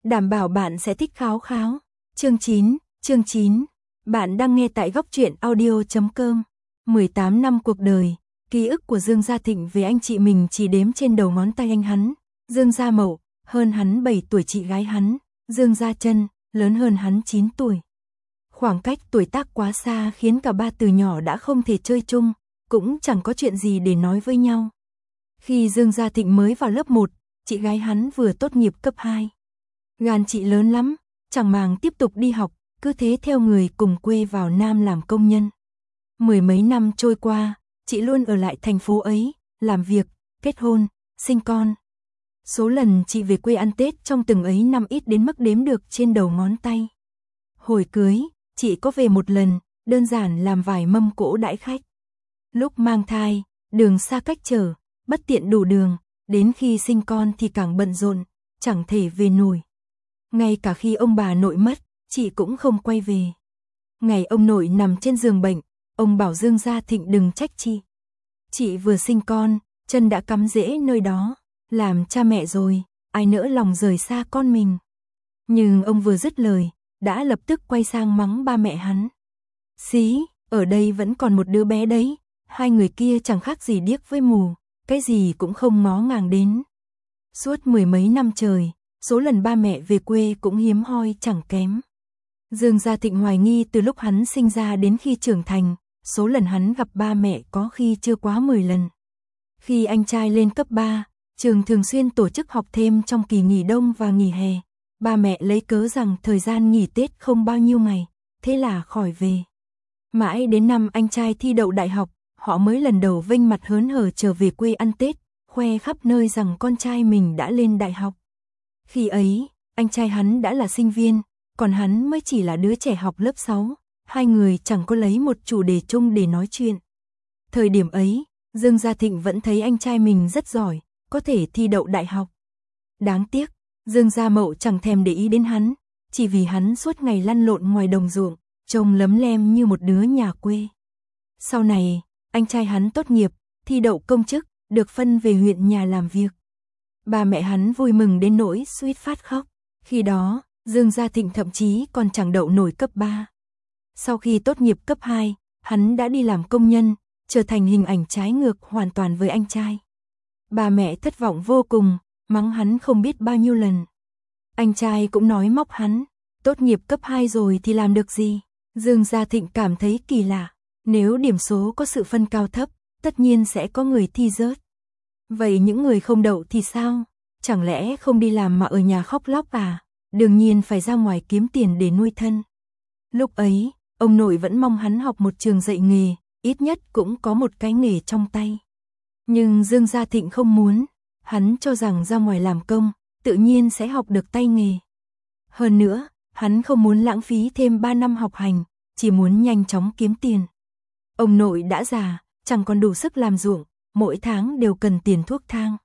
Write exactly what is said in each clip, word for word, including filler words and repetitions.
đảm bảo bạn sẽ thích kháo kháo. Chương chín, chương chín. Bạn đang nghe tại góc truyện audio chấm com. mười tám năm cuộc đời, ký ức của Dương Gia Thịnh về anh chị mình chỉ đếm trên đầu ngón tay anh hắn. Dương Gia Mậu, hơn hắn bảy tuổi chị gái hắn. Dương Gia Trân, lớn hơn hắn chín tuổi. Khoảng cách tuổi tác quá xa khiến cả ba từ nhỏ đã không thể chơi chung, cũng chẳng có chuyện gì để nói với nhau. Khi Dương Gia Thịnh mới vào lớp một, chị gái hắn vừa tốt nghiệp cấp hai. Gan chị lớn lắm, chẳng màng tiếp tục đi học, cứ thế theo người cùng quê vào Nam làm công nhân. Mười mấy năm trôi qua, chị luôn ở lại thành phố ấy, làm việc, kết hôn, sinh con. Số lần chị về quê ăn Tết trong từng ấy năm ít đến mức đếm được trên đầu ngón tay. Hồi cưới, chị có về một lần, đơn giản làm vài mâm cỗ đãi khách. Lúc mang thai, đường xa cách trở, bất tiện đủ đường, đến khi sinh con thì càng bận rộn, chẳng thể về nổi. Ngay cả khi ông bà nội mất, chị cũng không quay về. Ngày ông nội nằm trên giường bệnh, ông bảo Dương Gia Thịnh đừng trách chị. Chị vừa sinh con, chân đã cắm rễ nơi đó, làm cha mẹ rồi, ai nỡ lòng rời xa con mình. Nhưng ông vừa dứt lời, đã lập tức quay sang mắng ba mẹ hắn. Xí, ở đây vẫn còn một đứa bé đấy, hai người kia chẳng khác gì điếc với mù, cái gì cũng không ngó ngàng đến. Suốt mười mấy năm trời, số lần ba mẹ về quê cũng hiếm hoi chẳng kém. Dương Gia Thịnh hoài nghi từ lúc hắn sinh ra đến khi trưởng thành, số lần hắn gặp ba mẹ có khi chưa quá mười lần. Khi anh trai lên cấp ba, trường thường xuyên tổ chức học thêm trong kỳ nghỉ đông và nghỉ hè. Ba mẹ lấy cớ rằng thời gian nghỉ Tết không bao nhiêu ngày, thế là khỏi về. Mãi đến năm anh trai thi đậu đại học, họ mới lần đầu vênh mặt hớn hở trở về quê ăn Tết, khoe khắp nơi rằng con trai mình đã lên đại học. Khi ấy, anh trai hắn đã là sinh viên, còn hắn mới chỉ là đứa trẻ học lớp sáu, hai người chẳng có lấy một chủ đề chung để nói chuyện. Thời điểm ấy, Dương Gia Thịnh vẫn thấy anh trai mình rất giỏi, có thể thi đậu đại học. Đáng tiếc, Dương Gia Mậu chẳng thèm để ý đến hắn, chỉ vì hắn suốt ngày lăn lộn ngoài đồng ruộng, trông lấm lem như một đứa nhà quê. Sau này, anh trai hắn tốt nghiệp, thi đậu công chức, được phân về huyện nhà làm việc. Ba mẹ hắn vui mừng đến nỗi suýt phát khóc. Khi đó, Dương Gia Thịnh thậm chí còn chẳng đậu nổi cấp ba. Sau khi tốt nghiệp cấp hai, hắn đã đi làm công nhân, trở thành hình ảnh trái ngược hoàn toàn với anh trai. Ba mẹ thất vọng vô cùng, mắng hắn không biết bao nhiêu lần. Anh trai cũng nói móc hắn, tốt nghiệp cấp hai rồi thì làm được gì? Dương Gia Thịnh cảm thấy kỳ lạ, nếu điểm số có sự phân cao thấp, tất nhiên sẽ có người thi rớt. Vậy những người không đậu thì sao? Chẳng lẽ không đi làm mà ở nhà khóc lóc à? Đương nhiên phải ra ngoài kiếm tiền để nuôi thân. Lúc ấy, ông nội vẫn mong hắn học một trường dạy nghề, ít nhất cũng có một cái nghề trong tay. Nhưng Dương Gia Thịnh không muốn, hắn cho rằng ra ngoài làm công, tự nhiên sẽ học được tay nghề. Hơn nữa, hắn không muốn lãng phí thêm ba năm học hành, chỉ muốn nhanh chóng kiếm tiền. Ông nội đã già, chẳng còn đủ sức làm ruộng, mỗi tháng đều cần tiền thuốc thang.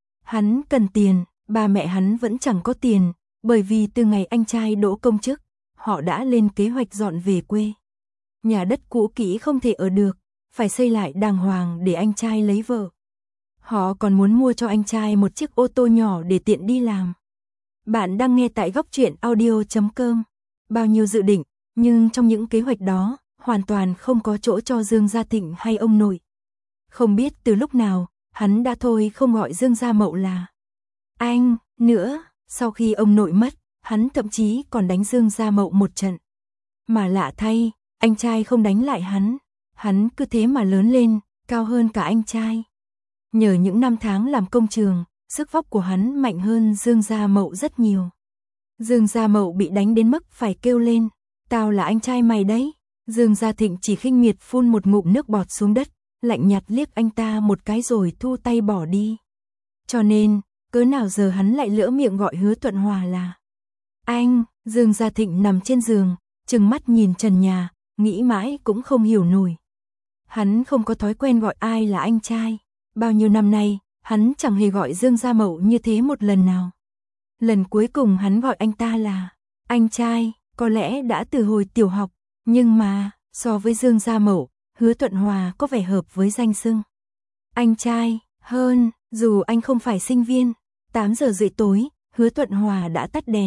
Hắn cần tiền, ba mẹ hắn vẫn chẳng có tiền, bởi vì từ ngày anh trai đỗ công chức, họ đã lên kế hoạch dọn về quê. Nhà đất cũ kỹ không thể ở được, phải xây lại đàng hoàng để anh trai lấy vợ. Họ còn muốn mua cho anh trai một chiếc ô tô nhỏ để tiện đi làm. Bạn đang nghe tại góc truyện audio chấm com. Bao nhiêu dự định, nhưng trong những kế hoạch đó, hoàn toàn không có chỗ cho Dương Gia Thịnh hay ông nội. Không biết từ lúc nào, hắn đã thôi không gọi Dương Gia Mậu là anh nữa. Sau khi ông nội mất, hắn thậm chí còn đánh Dương Gia Mậu một trận. Mà lạ thay, anh trai không đánh lại hắn. Hắn cứ thế mà lớn lên, cao hơn cả anh trai. Nhờ những năm tháng làm công trường, sức vóc của hắn mạnh hơn Dương Gia Mậu rất nhiều. Dương Gia Mậu bị đánh đến mức phải kêu lên, tao là anh trai mày đấy. Dương Gia Thịnh chỉ khinh miệt phun một ngụm nước bọt xuống đất, lạnh nhạt liếc anh ta một cái rồi thu tay bỏ đi. Cho nên, cớ nào giờ hắn lại lỡ miệng gọi Hứa Thuận Hòa là anh. Dương Gia Thịnh nằm trên giường, trừng mắt nhìn trần nhà, nghĩ mãi cũng không hiểu nổi. Hắn không có thói quen gọi ai là anh trai. Bao nhiêu năm nay, hắn chẳng hề gọi Dương Gia Mậu như thế một lần nào. Lần cuối cùng hắn gọi anh ta là anh trai, có lẽ đã từ hồi tiểu học, nhưng mà, so với Dương Gia Mậu, Hứa Thuận Hòa có vẻ hợp với danh xưng anh trai hơn. Dù anh không phải sinh viên, tám giờ rưỡi tối, Hứa Thuận Hòa đã tắt đèn,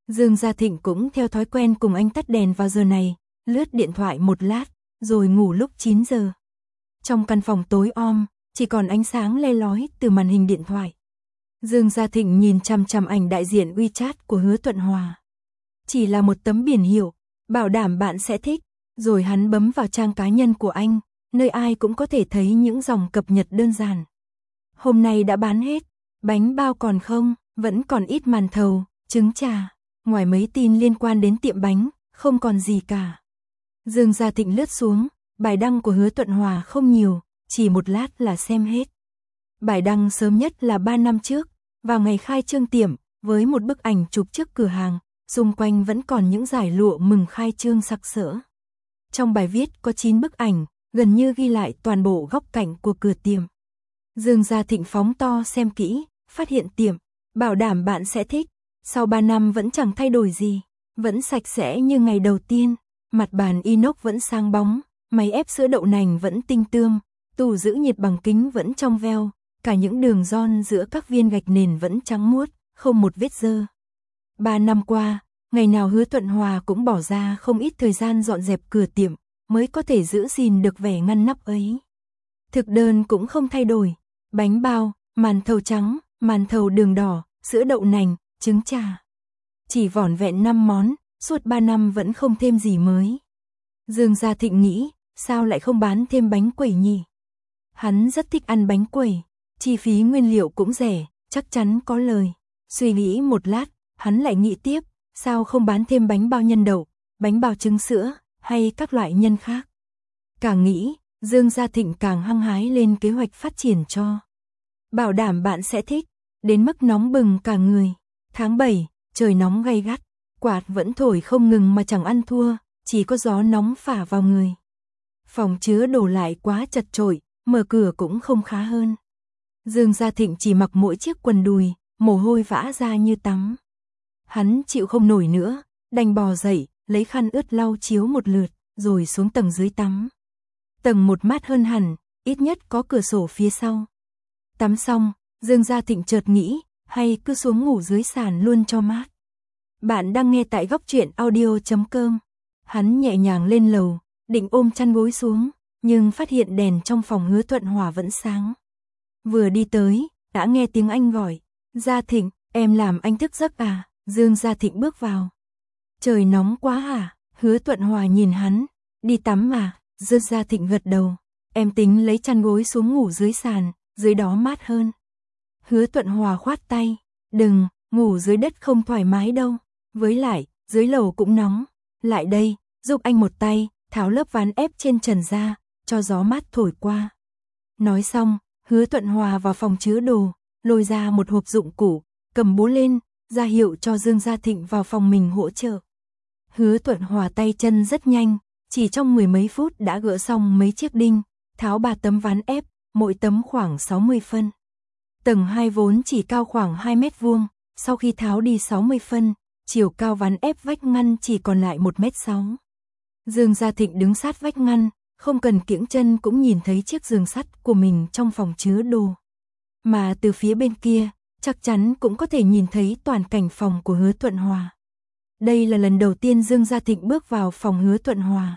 Dương Gia Thịnh cũng theo thói quen cùng anh tắt đèn vào giờ này, lướt điện thoại một lát, rồi ngủ lúc chín giờ. Trong căn phòng tối om, chỉ còn ánh sáng le lói từ màn hình điện thoại. Dương Gia Thịnh nhìn chằm chằm ảnh đại diện WeChat của Hứa Thuận Hòa. Chỉ là một tấm biển hiệu, bảo đảm bạn sẽ thích, rồi hắn bấm vào trang cá nhân của anh, nơi ai cũng có thể thấy những dòng cập nhật đơn giản. Hôm nay đã bán hết, bánh bao còn không, vẫn còn ít màn thầu, trứng trà, ngoài mấy tin liên quan đến tiệm bánh, không còn gì cả. Dương Gia Thịnh lướt xuống, bài đăng của Hứa Thuận Hòa không nhiều, chỉ một lát là xem hết. Bài đăng sớm nhất là ba năm trước, vào ngày khai trương tiệm, với một bức ảnh chụp trước cửa hàng, xung quanh vẫn còn những dải lụa mừng khai trương sặc sỡ. Trong bài viết có chín bức ảnh, gần như ghi lại toàn bộ góc cạnh của cửa tiệm. Dương Gia Thịnh phóng to xem kỹ, phát hiện tiệm, bảo đảm bạn sẽ thích, sau ba năm vẫn chẳng thay đổi gì, vẫn sạch sẽ như ngày đầu tiên, mặt bàn inox vẫn sáng bóng, máy ép sữa đậu nành vẫn tinh tươm, tủ giữ nhiệt bằng kính vẫn trong veo, cả những đường gòn giữa các viên gạch nền vẫn trắng muốt, không một vết dơ. Ba năm qua, ngày nào Hứa Thuận Hòa cũng bỏ ra không ít thời gian dọn dẹp cửa tiệm, mới có thể giữ gìn được vẻ ngăn nắp ấy. Thực đơn cũng không thay đổi, bánh bao, màn thầu trắng, màn thầu đường đỏ, sữa đậu nành, trứng trà. Chỉ vỏn vẹn năm món, suốt ba năm vẫn không thêm gì mới. Dương Gia Thịnh nghĩ, sao lại không bán thêm bánh quẩy nhỉ? Hắn rất thích ăn bánh quẩy, chi phí nguyên liệu cũng rẻ, chắc chắn có lời. Suy nghĩ một lát, hắn lại nghĩ tiếp, sao không bán thêm bánh bao nhân đậu, bánh bao trứng sữa, hay các loại nhân khác. Càng nghĩ, Dương Gia Thịnh càng hăng hái lên kế hoạch phát triển cho. Bảo đảm bạn sẽ thích, đến mức nóng bừng cả người. Tháng bảy, trời nóng gay gắt, quạt vẫn thổi không ngừng mà chẳng ăn thua, chỉ có gió nóng phả vào người. Phòng chứa đồ lại quá chật chội, mở cửa cũng không khá hơn. Dương Gia Thịnh chỉ mặc mỗi chiếc quần đùi, mồ hôi vã ra như tắm. Hắn chịu không nổi nữa, đành bò dậy, lấy khăn ướt lau chiếu một lượt, rồi xuống tầng dưới tắm. Tầng một mát hơn hẳn, ít nhất có cửa sổ phía sau. Tắm xong, Dương Gia Thịnh chợt nghĩ, hay cứ xuống ngủ dưới sàn luôn cho mát. Bạn đang nghe tại góc truyện audio chấm com. Hắn nhẹ nhàng lên lầu, định ôm chăn gối xuống, nhưng phát hiện đèn trong phòng Hứa Thuận Hòa vẫn sáng. Vừa đi tới, đã nghe tiếng anh gọi, Gia Thịnh, em làm anh thức giấc à? Dương Gia Thịnh bước vào. Trời nóng quá hả? Hứa Thuận Hòa nhìn hắn, đi tắm mà. Dương Gia Thịnh gật đầu, em tính lấy chăn gối xuống ngủ dưới sàn, dưới đó mát hơn. Hứa Thuận Hòa khoát tay, đừng, ngủ dưới đất không thoải mái đâu, với lại, dưới lầu cũng nóng, lại đây, giúp anh một tay, tháo lớp ván ép trên trần ra, cho gió mát thổi qua. Nói xong, Hứa Thuận Hòa vào phòng chứa đồ, lôi ra một hộp dụng cụ, cầm búa lên, ra hiệu cho Dương Gia Thịnh vào phòng mình hỗ trợ. Hứa Thuận Hòa tay chân rất nhanh, chỉ trong mười mấy phút đã gỡ xong mấy chiếc đinh, tháo ba tấm ván ép, mỗi tấm khoảng sáu mươi phân. Tầng hai vốn chỉ cao khoảng hai mét vuông, sau khi tháo đi sáu mươi phân, chiều cao ván ép vách ngăn chỉ còn lại một mét sáu. Dương Gia Thịnh đứng sát vách ngăn, không cần kiễng chân cũng nhìn thấy chiếc giường sắt của mình trong phòng chứa đồ. Mà từ phía bên kia, chắc chắn cũng có thể nhìn thấy toàn cảnh phòng của Hứa Thuận Hòa. Đây là lần đầu tiên Dương Gia Thịnh bước vào phòng Hứa Thuận Hòa.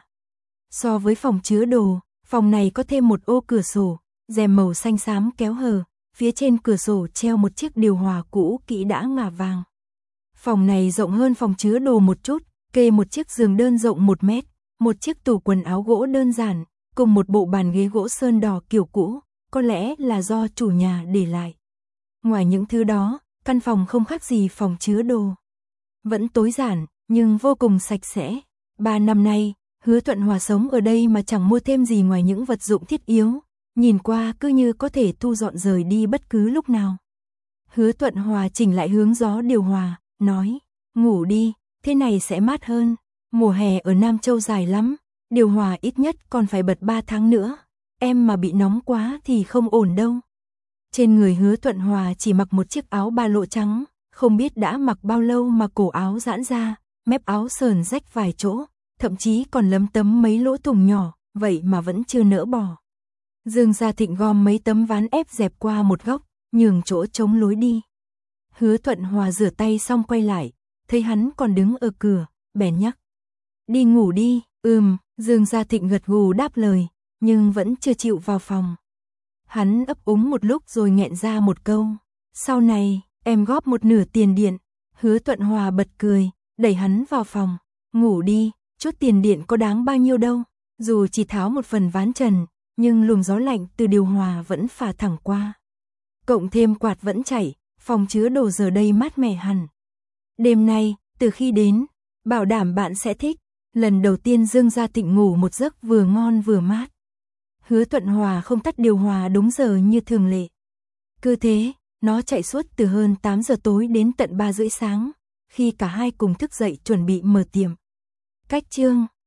So với phòng chứa đồ, phòng này có thêm một ô cửa sổ, rèm màu xanh xám kéo hở, phía trên cửa sổ treo một chiếc điều hòa cũ kỹ đã ngả vàng. Phòng này rộng hơn phòng chứa đồ một chút, kê một chiếc giường đơn rộng một mét, một chiếc tủ quần áo gỗ đơn giản, cùng một bộ bàn ghế gỗ sơn đỏ kiểu cũ, có lẽ là do chủ nhà để lại. Ngoài những thứ đó, căn phòng không khác gì phòng chứa đồ. Vẫn tối giản, nhưng vô cùng sạch sẽ. Ba năm nay, Hứa Thuận Hòa sống ở đây mà chẳng mua thêm gì ngoài những vật dụng thiết yếu, nhìn qua cứ như có thể thu dọn rời đi bất cứ lúc nào. Hứa Thuận Hòa chỉnh lại hướng gió điều hòa, nói, ngủ đi, thế này sẽ mát hơn. Mùa hè ở Nam Châu dài lắm, điều hòa ít nhất còn phải bật ba tháng nữa. Em mà bị nóng quá thì không ổn đâu. Trên người Hứa Thuận Hòa chỉ mặc một chiếc áo ba lỗ trắng, không biết đã mặc bao lâu mà cổ áo giãn ra, mép áo sờn rách vài chỗ, thậm chí còn lấm tấm mấy lỗ thủng nhỏ, vậy mà vẫn chưa nỡ bỏ. Dương Gia Thịnh gom mấy tấm ván ép dẹp qua một góc, nhường chỗ trống lối đi. Hứa Thuận Hòa rửa tay xong quay lại, thấy hắn còn đứng ở cửa, bèn nhắc. Đi ngủ đi, ừm, Dương Gia Thịnh gật gù đáp lời, nhưng vẫn chưa chịu vào phòng. Hắn ấp úng một lúc rồi nghẹn ra một câu. Sau này, em góp một nửa tiền điện. Hứa Thuận Hòa bật cười, đẩy hắn vào phòng. Ngủ đi, chút tiền điện có đáng bao nhiêu đâu. Dù chỉ tháo một phần ván trần, nhưng luồng gió lạnh từ điều hòa vẫn phả thẳng qua. Cộng thêm quạt vẫn chảy, phòng chứa đồ giờ đây mát mẻ hẳn. Đêm nay, từ khi đến, bảo đảm bạn sẽ thích. Lần đầu tiên Dương Gia Thịnh ngủ một giấc vừa ngon vừa mát. Hứa Thuận Hòa không tắt điều hòa đúng giờ như thường lệ. Cứ thế, nó chạy suốt từ hơn tám giờ tối đến tận ba rưỡi sáng, khi cả hai cùng thức dậy chuẩn bị mở tiệm. Cách chương